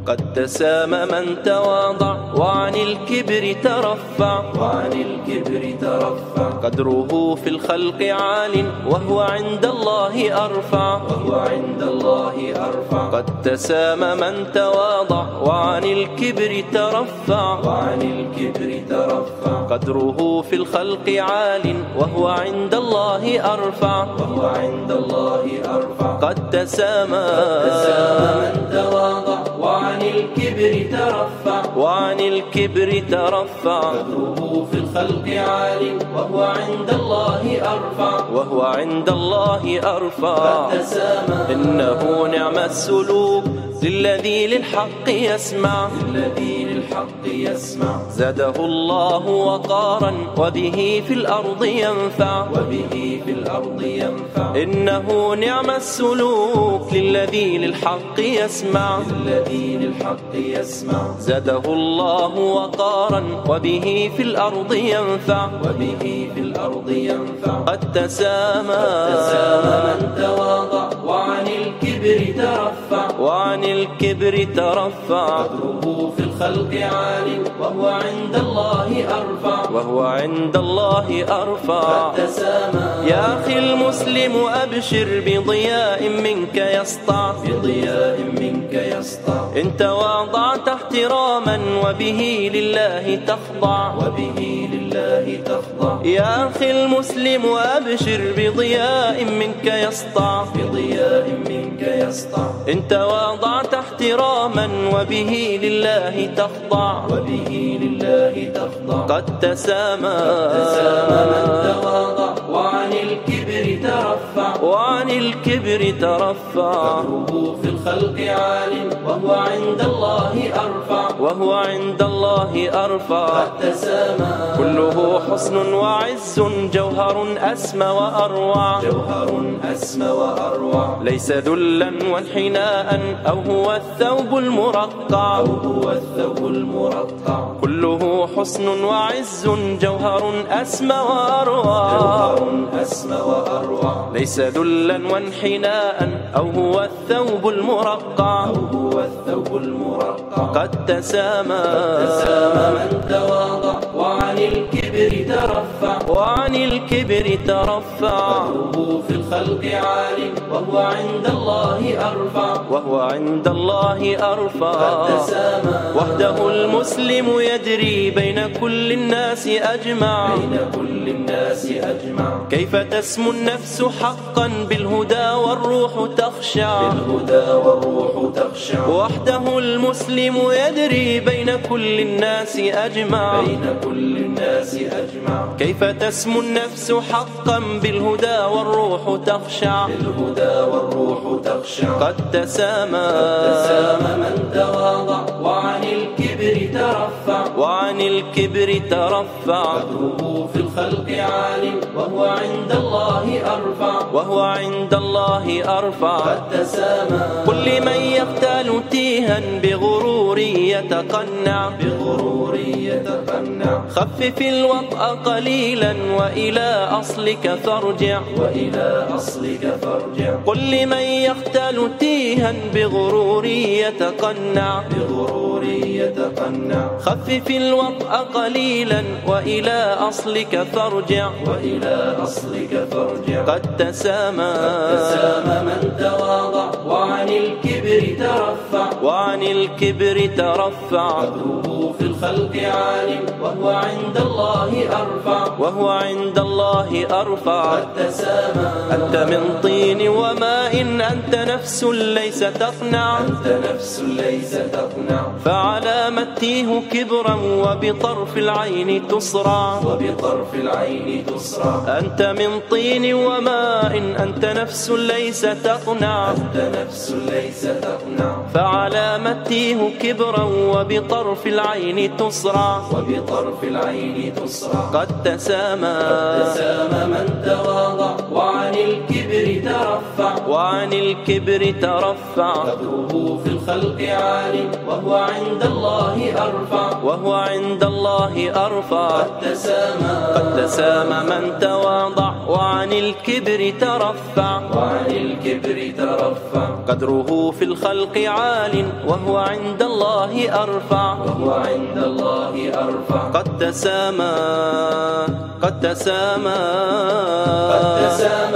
قد تسام من تواضع وعن الكبر ترفع قدره في الخلق عال وهو عند الله أرفع قد تسام من تواضع وعن الكبر ترفع قدره في الخلق عال وهو عند الله أرفع قد تسام من تواضع وعن الكبر ترفع قدره في الخلق عال وهو عند الله أرفع إنه نعم السلوك للذي للحق يسمع زاده الله وقارا وبه في الأرض ينفع إنه نعم السلوك للذي للحق يسمع زاده الله وقارا وبه في الأرض ينفع قد تسامى من تواضع وعن الكبر ترفع قدره في الخلق عال وهو عند الله أرفع يا أخي المسلم أبشر بضياء منك يسطع إن تواضعت احتراما وبه لله تخضع يا أخي المسلم أبشر بضياء منك يسطع إن تواضعت احتراما وبه لله تخضع قد تسامى من تواضع وعن الكبر ترفع قدره في الخلق عال وهو عند الله أرفع كله حسن وعز جوهر أسمى وأروع ليس ذلا وانحناء أو هو الثوب المرقع كله حسن وعز جوهر أسمى وأروع ليس ذلا وانحناء أو هو الثوب المرقع قد تسامى من تواضع وعن الكبر ترفع قدره في الخلق عال وهو عند الله أرفع وحده المسلم يجري بين كل الناس أجمع كيف تسمو النفس حقا بالهدى والروح تخشع وحده المسلم يجري بين كل الناس أجمع كيف تسمو النفس حقا بالهدى والروح تخشع قد تسامى من تواضع وعن الكبر ترفع قدره في الخلق عال وهو عند الله أرفع قد تسامى كل من يغتال تيها بغرور يتقنع خفف الوطأ قليلا وإلى أصلك فارجع قل لمن يختال تيها بغرور يتقنع خفف الوطأ قليلا وإلى أصلك فارجع قد تسامى من تواضع وعن الكبر ترفع قدره في الخلق عال وهو عند الله أرفع أنت من طين وماء أنت نفس ليس تقنع فعلى ما تيه كبرا وبطرف العين تصرع أنت من طين وماء أنت نفس ليس تقنع فعلى ما تيه كبرا وبطرف العين تصرع قد تسامى من تواضع وعن الكبر ترفع وعن الكبر ترفع قدره في الخلق عال وهو عند الله أرفع وهو عند الله أرفع قد تسامى من تواضع وعن الكبر ترفع قدره في الخلق عال وهو عند الله أرفع قد تسامى